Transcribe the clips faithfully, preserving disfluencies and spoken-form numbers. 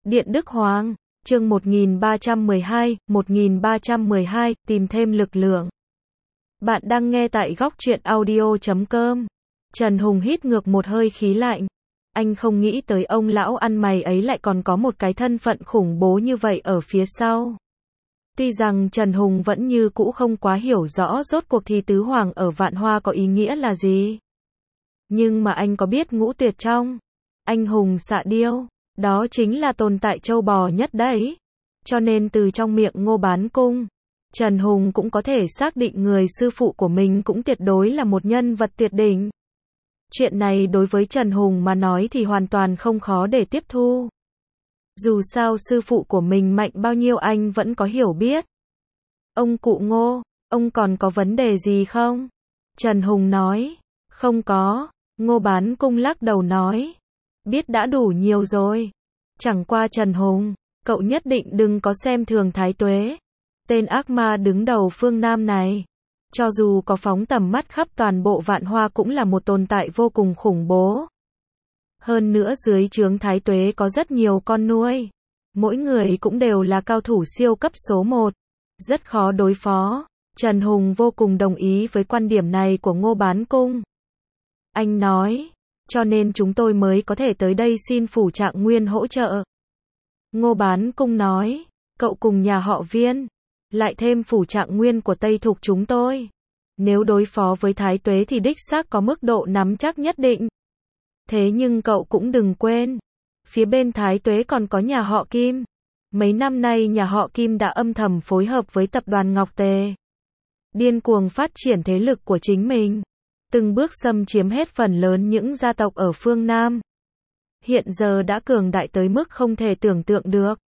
Điện Đức Hoàng, chương một nghìn ba trăm mười hai, một nghìn ba trăm mười hai, tìm thêm lực lượng. Bạn đang nghe tại góc truyện audio chấm com. Trần Hùng hít ngược một hơi khí lạnh. Anh không nghĩ tới ông lão ăn mày ấy lại còn có một cái thân phận khủng bố như vậy ở phía sau. Tuy rằng Trần Hùng vẫn như cũ không quá hiểu rõ rốt cuộc thì tứ hoàng ở Vạn Hoa có ý nghĩa là gì. Nhưng mà anh có biết ngũ tuyệt trong anh hùng xạ điêu, đó chính là tồn tại châu bò nhất đấy. Cho nên từ trong miệng Ngô Bán Cung, Trần Hùng cũng có thể xác định người sư phụ của mình cũng tuyệt đối là một nhân vật tuyệt đỉnh. Chuyện này đối với Trần Hùng mà nói thì hoàn toàn không khó để tiếp thu. Dù sao sư phụ của mình mạnh bao nhiêu anh vẫn có hiểu biết. Ông cụ Ngô, ông còn có vấn đề gì không? Trần Hùng nói, không có. Ngô Bán Cung lắc đầu nói, biết đã đủ nhiều rồi. Chẳng qua Trần Hùng, cậu nhất định đừng có xem thường Thái Tuế. Tên ác ma đứng đầu phương Nam này, cho dù có phóng tầm mắt khắp toàn bộ Vạn Hoa cũng là một tồn tại vô cùng khủng bố. Hơn nữa dưới trướng Thái Tuế có rất nhiều con nuôi. Mỗi người cũng đều là cao thủ siêu cấp số một. Rất khó đối phó. Trần Hùng vô cùng đồng ý với quan điểm này của Ngô Bán Cung. Anh nói, cho nên chúng tôi mới có thể tới đây xin Phủ Trạng Nguyên hỗ trợ. Ngô Bán Cung nói, cậu cùng nhà họ Viên, lại thêm Phủ Trạng Nguyên của Tây Thục chúng tôi. Nếu đối phó với Thái Tuế thì đích xác có mức độ nắm chắc nhất định. Thế nhưng cậu cũng đừng quên, phía bên Thái Tuế còn có nhà họ Kim. Mấy năm nay nhà họ Kim đã âm thầm phối hợp với tập đoàn Ngọc Tề, điên cuồng phát triển thế lực của chính mình, từng bước xâm chiếm hết phần lớn những gia tộc ở phương Nam. Hiện giờ đã cường đại tới mức không thể tưởng tượng được.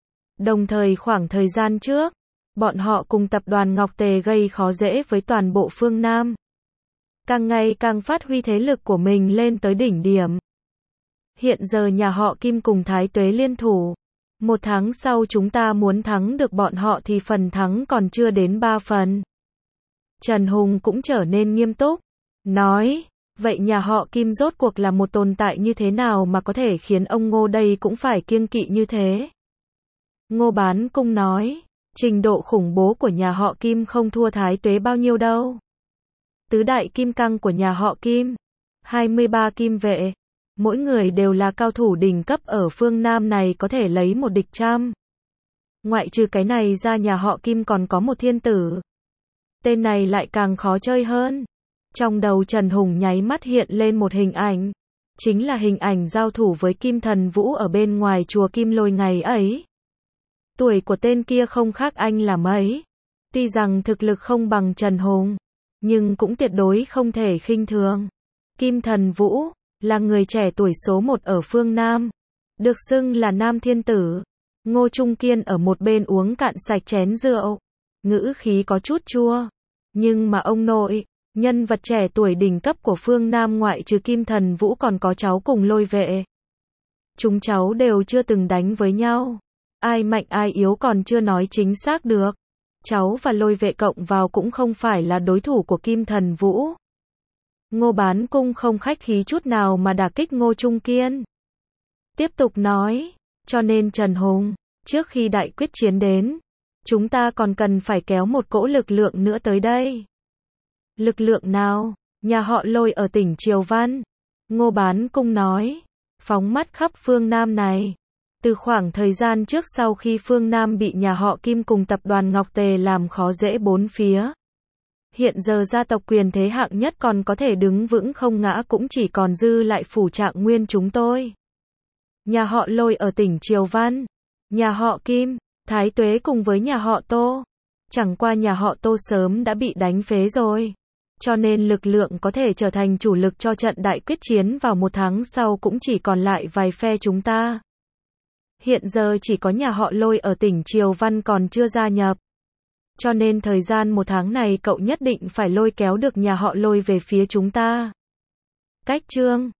Đồng thời khoảng thời gian trước, bọn họ cùng tập đoàn Ngọc Tề gây khó dễ với toàn bộ phương Nam. Càng ngày càng phát huy thế lực của mình lên tới đỉnh điểm. Hiện giờ nhà họ Kim cùng Thái Tuế liên thủ. Một tháng sau chúng ta muốn thắng được bọn họ thì phần thắng còn chưa đến ba phần. Trần Hùng cũng trở nên nghiêm túc. Nói, vậy nhà họ Kim rốt cuộc là một tồn tại như thế nào mà có thể khiến ông Ngô đây cũng phải kiêng kỵ như thế? Ngô Bán Cung nói, trình độ khủng bố của nhà họ Kim không thua Thái Tuế bao nhiêu đâu. Tứ đại kim cang của nhà họ Kim, hai mươi ba kim vệ, mỗi người đều là cao thủ đỉnh cấp ở phương Nam này có thể lấy một địch trăm. Ngoại trừ cái này ra nhà họ Kim còn có một thiên tử. Tên này lại càng khó chơi hơn. Trong đầu Trần Hùng nháy mắt hiện lên một hình ảnh. Chính là hình ảnh giao thủ với Kim Thần Vũ ở bên ngoài chùa Kim Lôi ngày ấy. Tuổi của tên kia không khác anh là mấy. Tuy rằng thực lực không bằng Trần Hùng, nhưng cũng tuyệt đối không thể khinh thường. Kim Thần Vũ là người trẻ tuổi số một ở phương Nam, được xưng là Nam Thiên Tử. Ngô Trung Kiên ở một bên uống cạn sạch chén rượu, ngữ khí có chút chua. Nhưng mà ông nội, nhân vật trẻ tuổi đỉnh cấp của phương Nam ngoại trừ Kim Thần Vũ còn có cháu cùng Lôi Vệ. Chúng cháu đều chưa từng đánh với nhau. Ai mạnh ai yếu còn chưa nói chính xác được. Cháu và Lôi Vệ cộng vào cũng không phải là đối thủ của Kim Thần Vũ. Ngô Bán Cung không khách khí chút nào mà đả kích Ngô Trung Kiên. Tiếp tục nói, cho nên Trần Hùng, trước khi đại quyết chiến đến, chúng ta còn cần phải kéo một cỗ lực lượng nữa tới đây. Lực lượng nào? Nhà họ Lôi ở tỉnh Triều Văn. Ngô Bán Cung nói, phóng mắt khắp phương Nam này. Từ khoảng thời gian trước sau khi phương Nam bị nhà họ Kim cùng tập đoàn Ngọc Tề làm khó dễ bốn phía. Hiện giờ gia tộc quyền thế hạng nhất còn có thể đứng vững không ngã cũng chỉ còn dư lại Phủ Trạng Nguyên chúng tôi. Nhà họ Lôi ở tỉnh Triều Văn. Nhà họ Kim, Thái Tuế cùng với nhà họ Tô. Chẳng qua nhà họ Tô sớm đã bị đánh phế rồi. Cho nên lực lượng có thể trở thành chủ lực cho trận đại quyết chiến vào một tháng sau cũng chỉ còn lại vài phe chúng ta. Hiện giờ chỉ có nhà họ Lôi ở tỉnh Triều Văn còn chưa gia nhập. Cho nên thời gian một tháng này cậu nhất định phải lôi kéo được nhà họ Lôi về phía chúng ta. Cách chương